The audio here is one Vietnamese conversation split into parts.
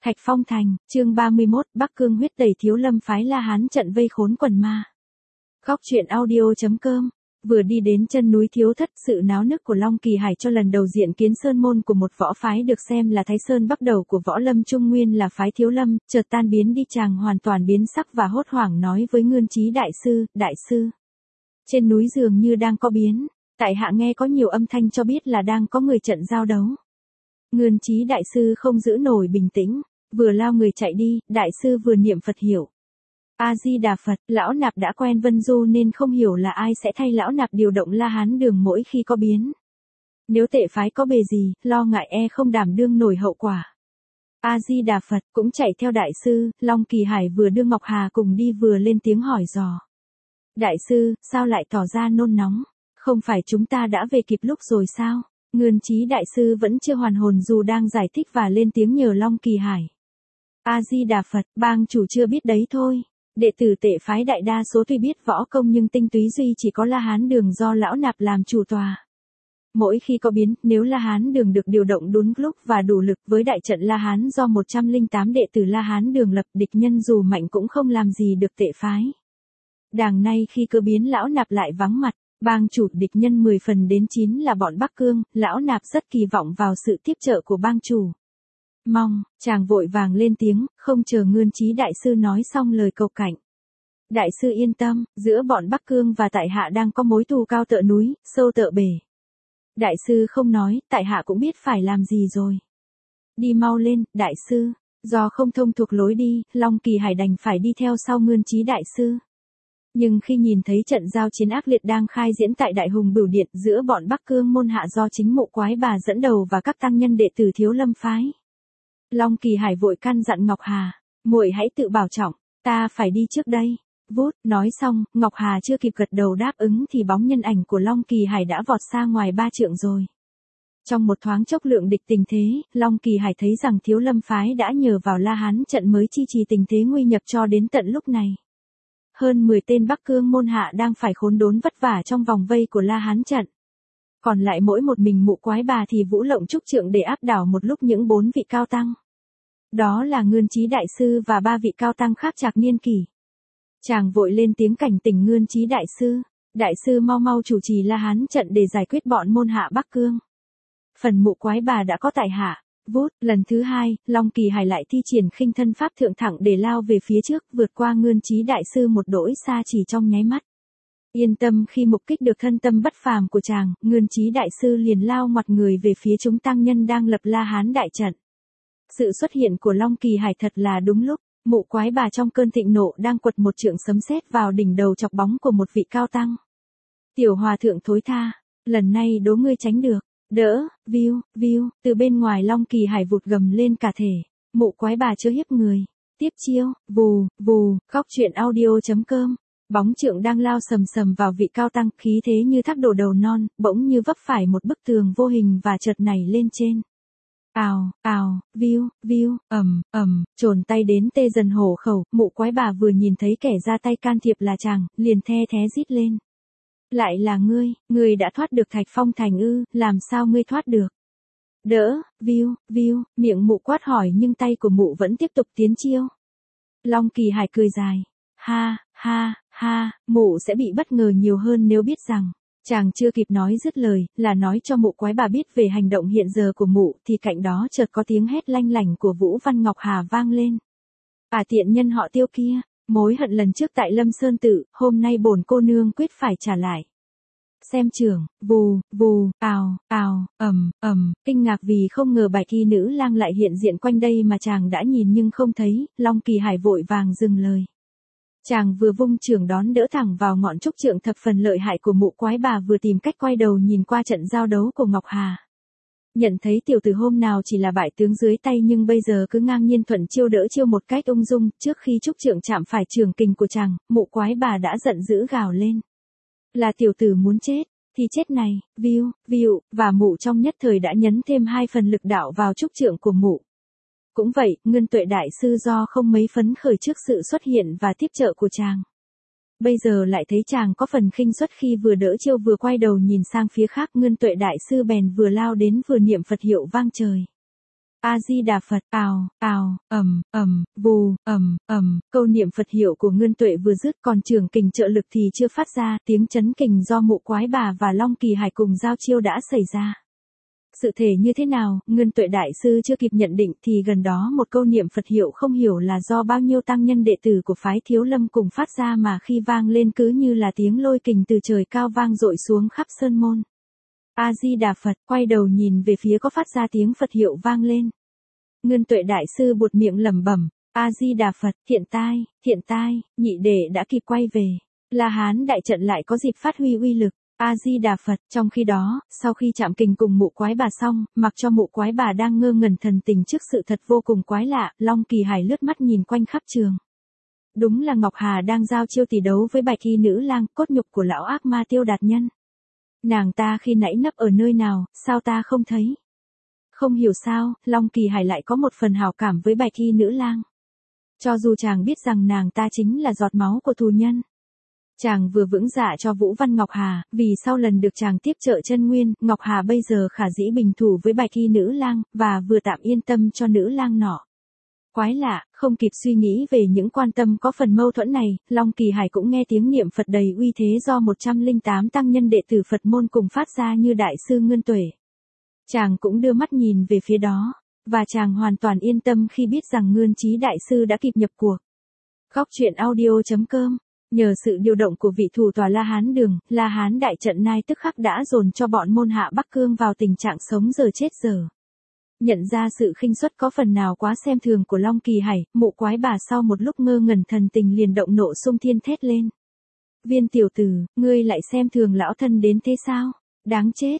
Thạch Phong Thành, chương 31, Bắc Cương huyết tẩy Thiếu Lâm phái La Hán trận vây khốn quần ma. Góc truyện audio.com. Vừa đi đến chân núi Thiếu Thất, sự náo nức của Long Kỳ Hải cho lần đầu diện kiến sơn môn của một võ phái được xem là Thái Sơn bắt đầu của võ lâm Trung Nguyên là phái Thiếu Lâm, chợt tan biến đi, chàng hoàn toàn biến sắc và hốt hoảng nói với Ngươn Chí đại sư. Trên núi dường như đang có biến, tại hạ nghe có nhiều âm thanh cho biết là đang có người trận giao đấu. Ngươn Chí đại sư không giữ nổi bình tĩnh, vừa lao người chạy đi, đại sư vừa niệm Phật hiệu. A-di-đà Phật, lão nạp đã quen Vân Du nên không hiểu là ai sẽ thay lão nạp điều động La Hán đường mỗi khi có biến. Nếu tệ phái có bề gì, lo ngại không đảm đương nổi hậu quả. A-di-đà Phật cũng chạy theo đại sư, Long Kỳ Hải vừa đưa Ngọc Hà cùng đi vừa lên tiếng hỏi dò. Đại sư, sao lại tỏ ra nôn nóng? Không phải chúng ta đã về kịp lúc rồi sao? Ngươn Chí đại sư vẫn chưa hoàn hồn dù đang giải thích và lên tiếng nhờ Long Kỳ Hải. A-di-đà Phật, bang chủ chưa biết đấy thôi. Đệ tử tệ phái đại đa số tuy biết võ công nhưng tinh túy duy chỉ có La Hán đường do lão nạp làm chủ tòa. Mỗi khi có biến, nếu La Hán đường được điều động đúng lúc và đủ lực với đại trận La Hán do 108 đệ tử La Hán đường lập, địch nhân dù mạnh cũng không làm gì được tệ phái. Đằng nay khi cơ biến lão nạp lại vắng mặt, bang chủ địch nhân 10 phần đến 9 là bọn Bắc Cương, lão nạp rất kỳ vọng vào sự tiếp trợ của bang chủ. Mong, chàng vội vàng lên tiếng, không chờ Ngươn Chí đại sư nói xong lời cầu cạnh. Đại sư yên tâm, giữa bọn Bắc Cương và tại hạ đang có mối thù cao tựa núi, sâu tựa bể. Đại sư không nói, tại hạ cũng biết phải làm gì rồi. Đi mau lên, đại sư. Do không thông thuộc lối đi, Long Kỳ Hải đành phải đi theo sau Ngươn Chí đại sư. Nhưng khi nhìn thấy trận giao chiến ác liệt đang khai diễn tại Đại Hùng Bửu Điện giữa bọn Bắc Cương môn hạ do chính Mộ Quái Bà dẫn đầu và các tăng nhân đệ tử Thiếu Lâm phái, Long Kỳ Hải vội căn dặn Ngọc Hà, muội hãy tự bảo trọng, ta phải đi trước đây. Vút, nói xong, Ngọc Hà chưa kịp gật đầu đáp ứng thì bóng nhân ảnh của Long Kỳ Hải đã vọt xa ngoài 3 trượng rồi. Trong một thoáng chốc lượng địch tình thế, Long Kỳ Hải thấy rằng Thiếu Lâm phái đã nhờ vào La Hán trận mới chi trì tình thế nguy nhập cho đến tận lúc này. Hơn 10 tên Bắc Cương môn hạ đang phải khốn đốn vất vả trong vòng vây của La Hán trận. Còn lại mỗi một mình Mộ Quái Bà thì vũ lộng trúc trượng để áp đảo một lúc những 4 vị cao tăng. Đó là Ngươn Chí đại sư và 3 vị cao tăng khác trạc niên kỷ. Chàng vội lên tiếng cảnh tỉnh Ngươn Chí đại sư mau mau chủ trì La Hán trận để giải quyết bọn môn hạ Bắc Cương. Phần Mộ Quái Bà đã có tại hạ. Vút, lần thứ 2, Long Kỳ Hải lại thi triển khinh thân pháp thượng thẳng để lao về phía trước, vượt qua Ngươn Chí đại sư một đỗi xa chỉ trong nháy mắt. Yên tâm, khi mục kích được thân tâm bất phàm của chàng, Ngươn Chí đại sư liền lao ngoặt người về phía chúng tăng nhân đang lập La Hán đại trận. Sự xuất hiện của Long Kỳ Hải thật là đúng lúc. Mộ Quái Bà trong cơn thịnh nộ đang quật một chưởng sấm sét vào đỉnh đầu chọc bóng của một vị cao tăng. Tiểu hòa thượng thối tha, lần này đố ngươi tránh được. Đỡ, viu, từ bên ngoài Long Kỳ Hải vụt gầm lên cả thể. Mộ Quái Bà chớ hiếp người. Tiếp chiêu, vù, góc truyện audio.com. Bóng chưởng đang lao sầm sầm vào vị cao tăng, khí thế như thác đổ đầu non, bỗng như vấp phải một bức tường vô hình và chợt nảy lên trên. Ào, viu, trồn tay đến tê dần hổ khẩu, Mộ Quái Bà vừa nhìn thấy kẻ ra tay can thiệp là chàng, liền the thé rít lên. Lại là ngươi đã thoát được Thạch Phong Thành ư, làm sao ngươi thoát được? Đỡ, viu, miệng mụ quát hỏi nhưng tay của mụ vẫn tiếp tục tiến chiêu. Long Kỳ Hải cười dài. Ha, mụ sẽ bị bất ngờ nhiều hơn nếu biết rằng. Chàng chưa kịp nói dứt lời, là nói cho Mộ Quái Bà biết về hành động hiện giờ của mụ, thì cạnh đó chợt có tiếng hét lanh lảnh của Vũ Văn Ngọc Hà vang lên. Tiện nhân họ Tiêu kia, mối hận lần trước tại Lâm Sơn Tự, hôm nay bổn cô nương quyết phải trả lại. Xem chưởng, vù, ào, kinh ngạc vì không ngờ Bạch Y nữ lang lại hiện diện quanh đây mà chàng đã nhìn nhưng không thấy, Long Kỳ Hải vội vàng dừng lời. Chàng vừa vung chưởng đón đỡ thẳng vào ngọn trúc trượng thập phần lợi hại của Mộ Quái Bà, vừa tìm cách quay đầu nhìn qua trận giao đấu của Ngọc Hà. Nhận thấy tiểu tử hôm nào chỉ là bại tướng dưới tay nhưng bây giờ cứ ngang nhiên thuận chiêu đỡ chiêu một cách ung dung, trước khi trúc trượng chạm phải trường kình của chàng, Mộ Quái Bà đã giận dữ gào lên. Là tiểu tử muốn chết, thì chết này, viu, và mụ trong nhất thời đã nhấn thêm 2 phần lực đạo vào trúc trượng của mụ. Cũng vậy, Ngân Tuệ đại sư do không mấy phấn khởi trước sự xuất hiện và tiếp trợ của chàng. Bây giờ lại thấy chàng có phần khinh suất khi vừa đỡ chiêu vừa quay đầu nhìn sang phía khác, Ngân Tuệ đại sư bèn vừa lao đến vừa niệm Phật hiệu vang trời. A Di Đà Phật, ào, ào, vù, câu niệm Phật hiệu của Ngân Tuệ vừa dứt, còn trường kình trợ lực thì chưa phát ra, tiếng chấn kình do Mụ Quái Bà và Long Kỳ Hải cùng giao chiêu đã xảy ra. Sự thể như thế nào, Ngân Tuệ đại sư chưa kịp nhận định thì gần đó một câu niệm Phật hiệu không hiểu là do bao nhiêu tăng nhân đệ tử của phái Thiếu Lâm cùng phát ra mà khi vang lên cứ như là tiếng lôi kình từ trời cao vang dội xuống khắp sơn môn. A Di Đà Phật, quay đầu nhìn về phía có phát ra tiếng Phật hiệu vang lên. Ngân Tuệ đại sư buột miệng lẩm bẩm, A Di Đà Phật, hiện tai, nhị đệ đã kịp quay về. La Hán đại trận lại có dịp phát huy uy lực. A Di Đà Phật, trong khi đó, sau khi chạm kình cùng Mụ Quái Bà xong, mặc cho Mụ Quái Bà đang ngơ ngẩn thần tình trước sự thật vô cùng quái lạ, Long Kỳ Hải lướt mắt nhìn quanh khắp trường. Đúng là Ngọc Hà đang giao chiêu tỷ đấu với Bạch Y nữ lang, cốt nhục của lão ác ma Tiêu Đạt Nhân. Nàng ta khi nãy nấp ở nơi nào, sao ta không thấy? Không hiểu sao, Long Kỳ Hải lại có một phần hảo cảm với Bạch Y nữ lang. Cho dù chàng biết rằng nàng ta chính là giọt máu của thù nhân. Chàng vừa vững dạ cho Vũ Văn Ngọc Hà, vì sau lần được chàng tiếp trợ chân nguyên, Ngọc Hà bây giờ khả dĩ bình thủ với Bạch Y nữ lang, và vừa tạm yên tâm cho nữ lang nọ. Quái lạ, không kịp suy nghĩ về những quan tâm có phần mâu thuẫn này, Long Kỳ Hải cũng nghe tiếng niệm Phật đầy uy thế do 108 tăng nhân đệ tử Phật môn cùng phát ra như đại sư Ngân Tuệ. Chàng cũng đưa mắt nhìn về phía đó, và chàng hoàn toàn yên tâm khi biết rằng Ngân Chí đại sư đã kịp nhập cuộc. Góc truyện audio.com. Nhờ sự điều động của vị thủ tòa La Hán Đường, La Hán đại trận nay tức khắc đã dồn cho bọn môn hạ Bắc Cương vào tình trạng sống giờ chết giờ. Nhận ra sự khinh suất có phần nào quá xem thường của Long Kỳ Hải, Mụ Quái Bà sau một lúc ngơ ngẩn thần tình liền động nộ xung thiên thét lên. Viên tiểu tử, ngươi lại xem thường lão thân đến thế sao? Đáng chết,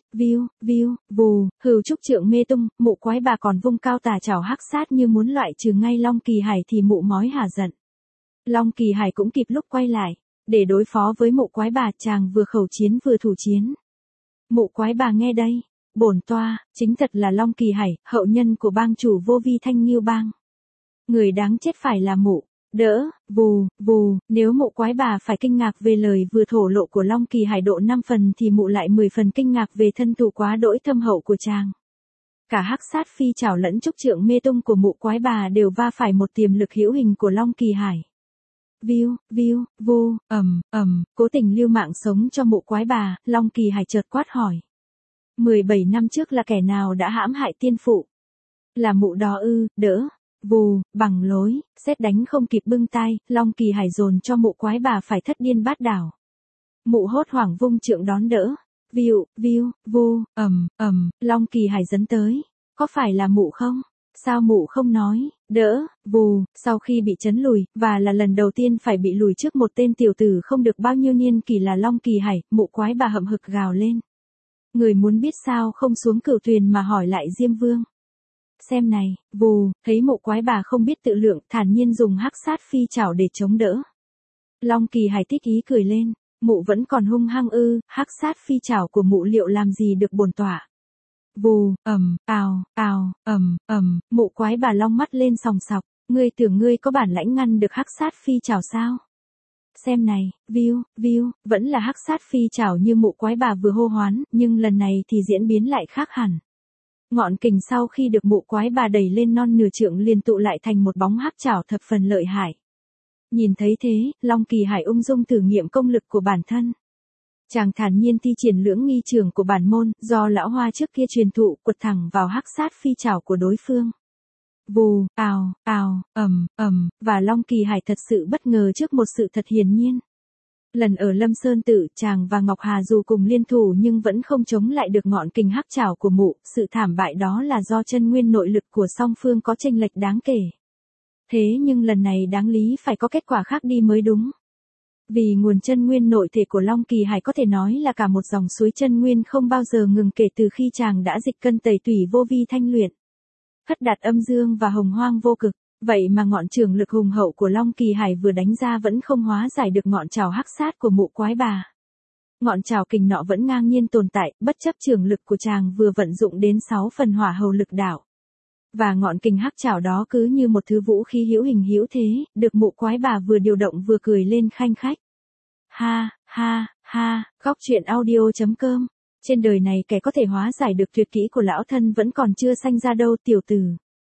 vù, hừu trúc trượng mê tung, Mụ Quái Bà còn vung cao tà chảo hắc sát như muốn loại trừ ngay Long Kỳ Hải thì mụ mói hả giận. Long Kỳ Hải cũng kịp lúc quay lại, để đối phó với Mụ Quái Bà, chàng vừa khẩu chiến vừa thủ chiến. Mụ Quái Bà nghe đây, bổn toa, chính thật là Long Kỳ Hải, hậu nhân của bang chủ Vô Vi Thanh Nghiêu Bang. Người đáng chết phải là mụ, đỡ, vù, nếu Mụ Quái Bà phải kinh ngạc về lời vừa thổ lộ của Long Kỳ Hải độ 5 phần thì mụ lại 10 phần kinh ngạc về thân thủ quá đỗi thâm hậu của chàng. Cả hắc sát phi chảo lẫn trúc trượng mê tung của Mụ Quái Bà đều va phải một tiềm lực hữu hình của Long Kỳ Hải. Vù, cố tình lưu mạng sống cho Mụ Quái Bà, Long Kỳ Hải chợt quát hỏi. 17 năm trước là kẻ nào đã hãm hại tiên phụ? Là mụ đó ư, đỡ, vù, bằng lối, sét đánh không kịp bưng tay, Long Kỳ Hải dồn cho Mụ Quái Bà phải thất điên bát đảo. Mụ hốt hoảng vung trượng đón đỡ. Vù, Long Kỳ Hải dấn tới. Có phải là mụ không? Sao mụ không nói, đỡ, vù, sau khi bị chấn lùi, và là lần đầu tiên phải bị lùi trước một tên tiểu tử không được bao nhiêu niên kỷ là Long Kỳ Hải, Mụ Quái Bà hậm hực gào lên. Người muốn biết sao không xuống cửu tuyền mà hỏi lại Diêm Vương. Xem này, vù, thấy Mụ Quái Bà không biết tự lượng, thản nhiên dùng hắc sát phi chảo để chống đỡ. Long Kỳ Hải thích ý cười lên, mụ vẫn còn hung hăng ư, hắc sát phi chảo của mụ liệu làm gì được bổn tọa. Vù, Mụ Quái Bà long mắt lên sòng sọc, ngươi tưởng ngươi có bản lãnh ngăn được hắc sát phi chảo sao? Xem này, vẫn là hắc sát phi chảo như Mụ Quái Bà vừa hô hoán, nhưng lần này thì diễn biến lại khác hẳn. Ngọn kình sau khi được Mụ Quái Bà đẩy lên non nửa trượng liền tụ lại thành một bóng hắc chảo thập phần lợi hại. Nhìn thấy thế, Long Kỳ Hải ung dung thử nghiệm công lực của bản thân. Chàng thản nhiên thi triển lưỡng nghi trường của bản môn, do lão Hoa trước kia truyền thụ, quật thẳng vào hắc sát phi chảo của đối phương. Vù, và Long Kỳ Hải thật sự bất ngờ trước một sự thật hiển nhiên. Lần ở Lâm Sơn Tự, chàng và Ngọc Hà dù cùng liên thủ nhưng vẫn không chống lại được ngọn kình hắc chảo của mụ, sự thảm bại đó là do chân nguyên nội lực của song phương có chênh lệch đáng kể. Thế nhưng lần này đáng lý phải có kết quả khác đi mới đúng. Vì nguồn chân nguyên nội thể của Long Kỳ Hải có thể nói là cả một dòng suối chân nguyên không bao giờ ngừng kể từ khi chàng đã dịch cân tẩy tủy vô vi thanh luyện. Khất đạt âm dương và hồng hoang vô cực, vậy mà ngọn trường lực hùng hậu của Long Kỳ Hải vừa đánh ra vẫn không hóa giải được ngọn trảo hắc sát của Mụ Quái Bà. Ngọn trảo kình nọ vẫn ngang nhiên tồn tại, bất chấp trường lực của chàng vừa vận dụng đến 6 phần hỏa hầu lực đạo. Và ngọn kình hắc chảo đó cứ như một thứ vũ khí hữu hình hữu thế, được Mụ Quái Bà vừa điều động vừa cười lên khanh khách. Ha, góc truyện audio.com. Trên đời này kẻ có thể hóa giải được tuyệt kỹ của lão thân vẫn còn chưa sanh ra đâu tiểu tử.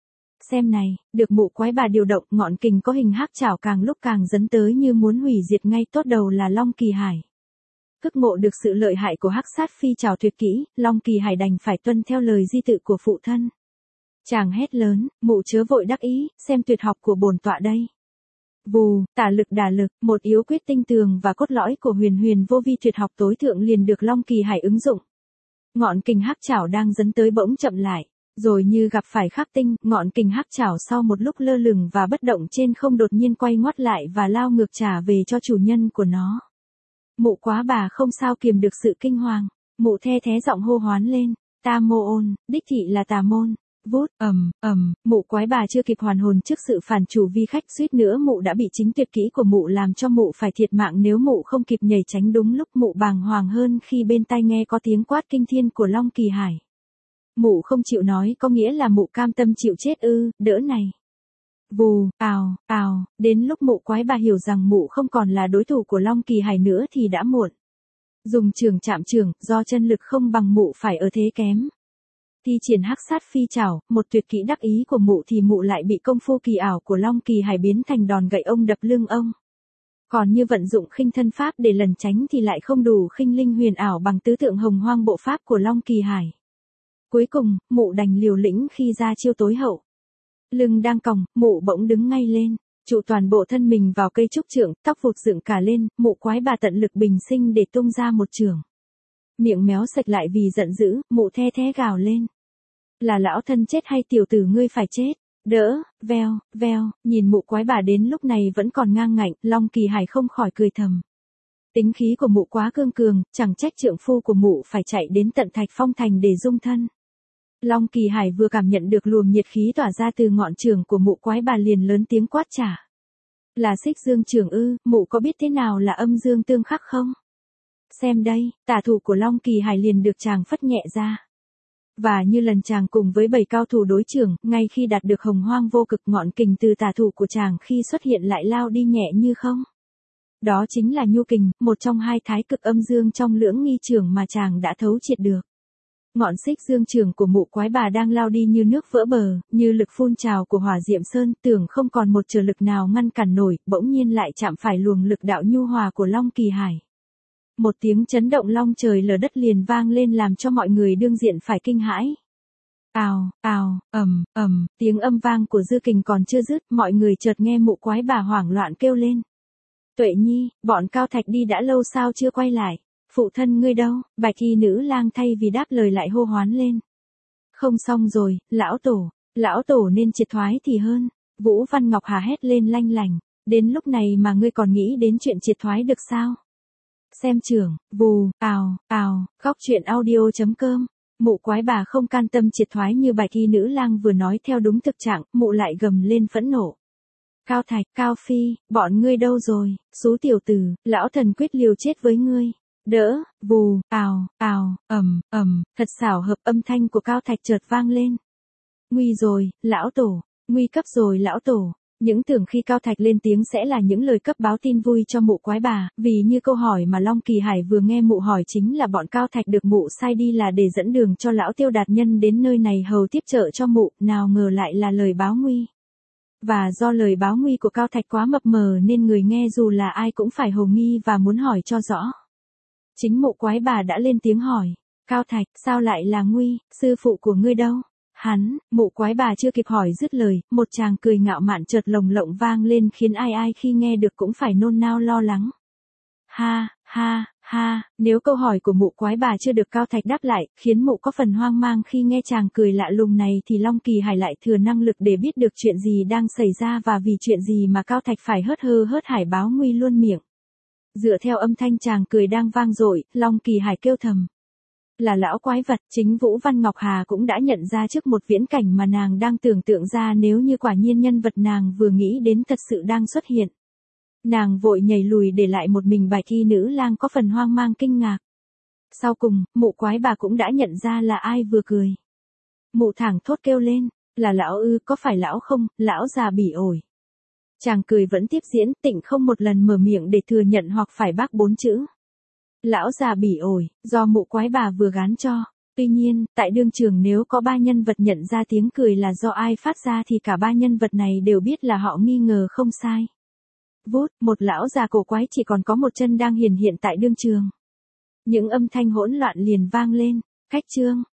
Xem này, được mụ quái bà điều động, ngọn kình có hình hắc chảo càng lúc càng dấn tới như muốn hủy diệt ngay tốt đầu là Long Kỳ Hải. Thức ngộ được sự lợi hại của hắc sát phi chảo tuyệt kỹ, Long Kỳ Hải đành phải tuân theo lời di tự của phụ thân. Chàng hét lớn, mụ chớ vội đắc ý, xem tuyệt học của bổn tọa đây. Vù, tả lực đả lực, một yếu quyết tinh tường và cốt lõi của huyền huyền vô vi tuyệt học tối thượng liền được Long Kỳ Hải ứng dụng. Ngọn kình hắc chảo đang dấn tới bỗng chậm lại, rồi như gặp phải khắc tinh, ngọn kình hắc chảo sau một lúc lơ lửng và bất động trên không đột nhiên quay ngoắt lại và lao ngược trả về cho chủ nhân của nó. Mụ quá bà không sao kiềm được sự kinh hoàng, mụ the thé giọng hô hoán lên, ta mô ôn, đích thị là tà môn. Vút, mụ quái bà chưa kịp hoàn hồn trước sự phản chủ vi khách, suýt nữa mụ đã bị chính tuyệt kỹ của mụ làm cho mụ phải thiệt mạng nếu mụ không kịp nhảy tránh đúng lúc. Mụ bàng hoàng hơn khi bên tai nghe có tiếng quát kinh thiên của Long Kỳ Hải. Mụ không chịu nói có nghĩa là mụ cam tâm chịu chết ư, đỡ này. Vù, ào, đến lúc mụ quái bà hiểu rằng mụ không còn là đối thủ của Long Kỳ Hải nữa thì đã muộn. Dùng trường chạm trường, do chân lực không bằng mụ phải ở thế kém. Thi triển hắc sát phi chảo, một tuyệt kỹ đắc ý của mụ thì mụ lại bị công phu kỳ ảo của Long Kỳ Hải biến thành đòn gậy ông đập lưng ông. Còn như vận dụng khinh thân pháp để lẩn tránh thì lại không đủ khinh linh huyền ảo bằng tứ tượng hồng hoang bộ pháp của Long Kỳ Hải. Cuối cùng, mụ đành liều lĩnh khi ra chiêu tối hậu. Lưng đang còng, mụ bỗng đứng ngay lên, trụ toàn bộ thân mình vào cây trúc trượng, tóc vụt dựng cả lên, mụ quái bà tận lực bình sinh để tung ra một chưởng. Miệng méo sạch lại vì giận dữ, mụ the thé gào lên. Là lão thân chết hay tiểu tử ngươi phải chết? Đỡ, veo, nhìn mụ quái bà đến lúc này vẫn còn ngang ngạnh, Long Kỳ Hải không khỏi cười thầm. Tính khí của mụ quá cương cường, chẳng trách trượng phu của mụ phải chạy đến tận Thạch Phong Thành để dung thân. Long Kỳ Hải vừa cảm nhận được luồng nhiệt khí tỏa ra từ ngọn chưởng của mụ quái bà liền lớn tiếng quát trả. Là xích dương chưởng ư, mụ có biết thế nào là âm dương tương khắc không? Xem đây, tả thủ của Long Kỳ Hải liền được chàng phất nhẹ ra. Và như lần chàng cùng với 7 cao thủ đối chưởng, ngay khi đạt được hồng hoang vô cực, ngọn kình từ tả thủ của chàng khi xuất hiện lại lao đi nhẹ như không. Đó chính là nhu kình, một trong hai thái cực âm dương trong lưỡng nghi chưởng mà chàng đã thấu triệt được. Ngọn xích dương chưởng của mụ quái bà đang lao đi như nước vỡ bờ, như lực phun trào của hỏa diệm sơn, tưởng không còn một trở lực nào ngăn cản nổi, bỗng nhiên lại chạm phải luồng lực đạo nhu hòa của Long Kỳ Hải. Một tiếng chấn động long trời lở đất liền vang lên làm cho mọi người đương diện phải kinh hãi. Ào, tiếng âm vang của dư kình còn chưa dứt, mọi người chợt nghe mụ quái bà hoảng loạn kêu lên. Tuệ Nhi, bọn Cao Thạch đi đã lâu sao chưa quay lại? Phụ thân ngươi đâu? Bạch y nữ lang thay vì đáp lời lại hô hoán lên. Không xong rồi, lão tổ nên triệt thoái thì hơn. Vũ Văn Ngọc Hà hét lên lanh lành. Đến lúc này mà ngươi còn nghĩ đến chuyện triệt thoái được sao? Xem trưởng, vù, ào, góc truyện audio.com. Mụ quái bà không can tâm triệt thoái như bạch y nữ lang vừa nói theo đúng thực trạng, mụ lại gầm lên phẫn nộ. Cao Thạch, Cao Phi, bọn ngươi đâu rồi? Xú tiểu tử, lão thần quyết liều chết với ngươi. Đỡ, vù, ào, thật xảo hợp, âm thanh của Cao Thạch chợt vang lên. Nguy rồi, lão tổ, nguy cấp rồi lão tổ. Những tưởng khi Cao Thạch lên tiếng sẽ là những lời cấp báo tin vui cho mụ quái bà, vì như câu hỏi mà Long Kỳ Hải vừa nghe mụ hỏi chính là bọn Cao Thạch được mụ sai đi là để dẫn đường cho lão Tiêu Đạt Nhân đến nơi này hầu tiếp trợ cho mụ, nào ngờ lại là lời báo nguy. Và do lời báo nguy của Cao Thạch quá mập mờ nên người nghe dù là ai cũng phải hồ nghi và muốn hỏi cho rõ. Chính mụ quái bà đã lên tiếng hỏi, Cao Thạch, sao lại là nguy, sư phụ của ngươi đâu? Hắn, mụ quái bà chưa kịp hỏi dứt lời, một tràng cười ngạo mạn chợt lồng lộng vang lên khiến ai khi nghe được cũng phải nôn nao lo lắng. Ha, nếu câu hỏi của mụ quái bà chưa được Cao Thạch đáp lại, khiến mụ có phần hoang mang khi nghe chàng cười lạ lùng này thì Long Kỳ Hải lại thừa năng lực để biết được chuyện gì đang xảy ra và vì chuyện gì mà Cao Thạch phải hớt hải báo nguy luôn miệng. Dựa theo âm thanh chàng cười đang vang dội, Long Kỳ Hải kêu thầm. Là lão quái vật, chính Vũ Văn Ngọc Hà cũng đã nhận ra trước một viễn cảnh mà nàng đang tưởng tượng ra nếu như quả nhiên nhân vật nàng vừa nghĩ đến thật sự đang xuất hiện. Nàng vội nhảy lùi để lại một mình bạch y nữ lang có phần hoang mang kinh ngạc. Sau cùng, mụ quái bà cũng đã nhận ra là ai vừa cười. Mụ thẳng thốt kêu lên, là lão ư, có phải lão không, lão già bỉ ổi. Chàng cười vẫn tiếp diễn, tịnh không một lần mở miệng để thừa nhận hoặc phải bác 4 chữ. Lão già bỉ ổi, do mụ quái bà vừa gán cho. Tuy nhiên, tại đương trường nếu có 3 nhân vật nhận ra tiếng cười là do ai phát ra thì cả 3 nhân vật này đều biết là họ nghi ngờ không sai. Vút, một lão già cổ quái chỉ còn có một chân đang hiển hiện tại đương trường. Những âm thanh hỗn loạn liền vang lên. Khách trương,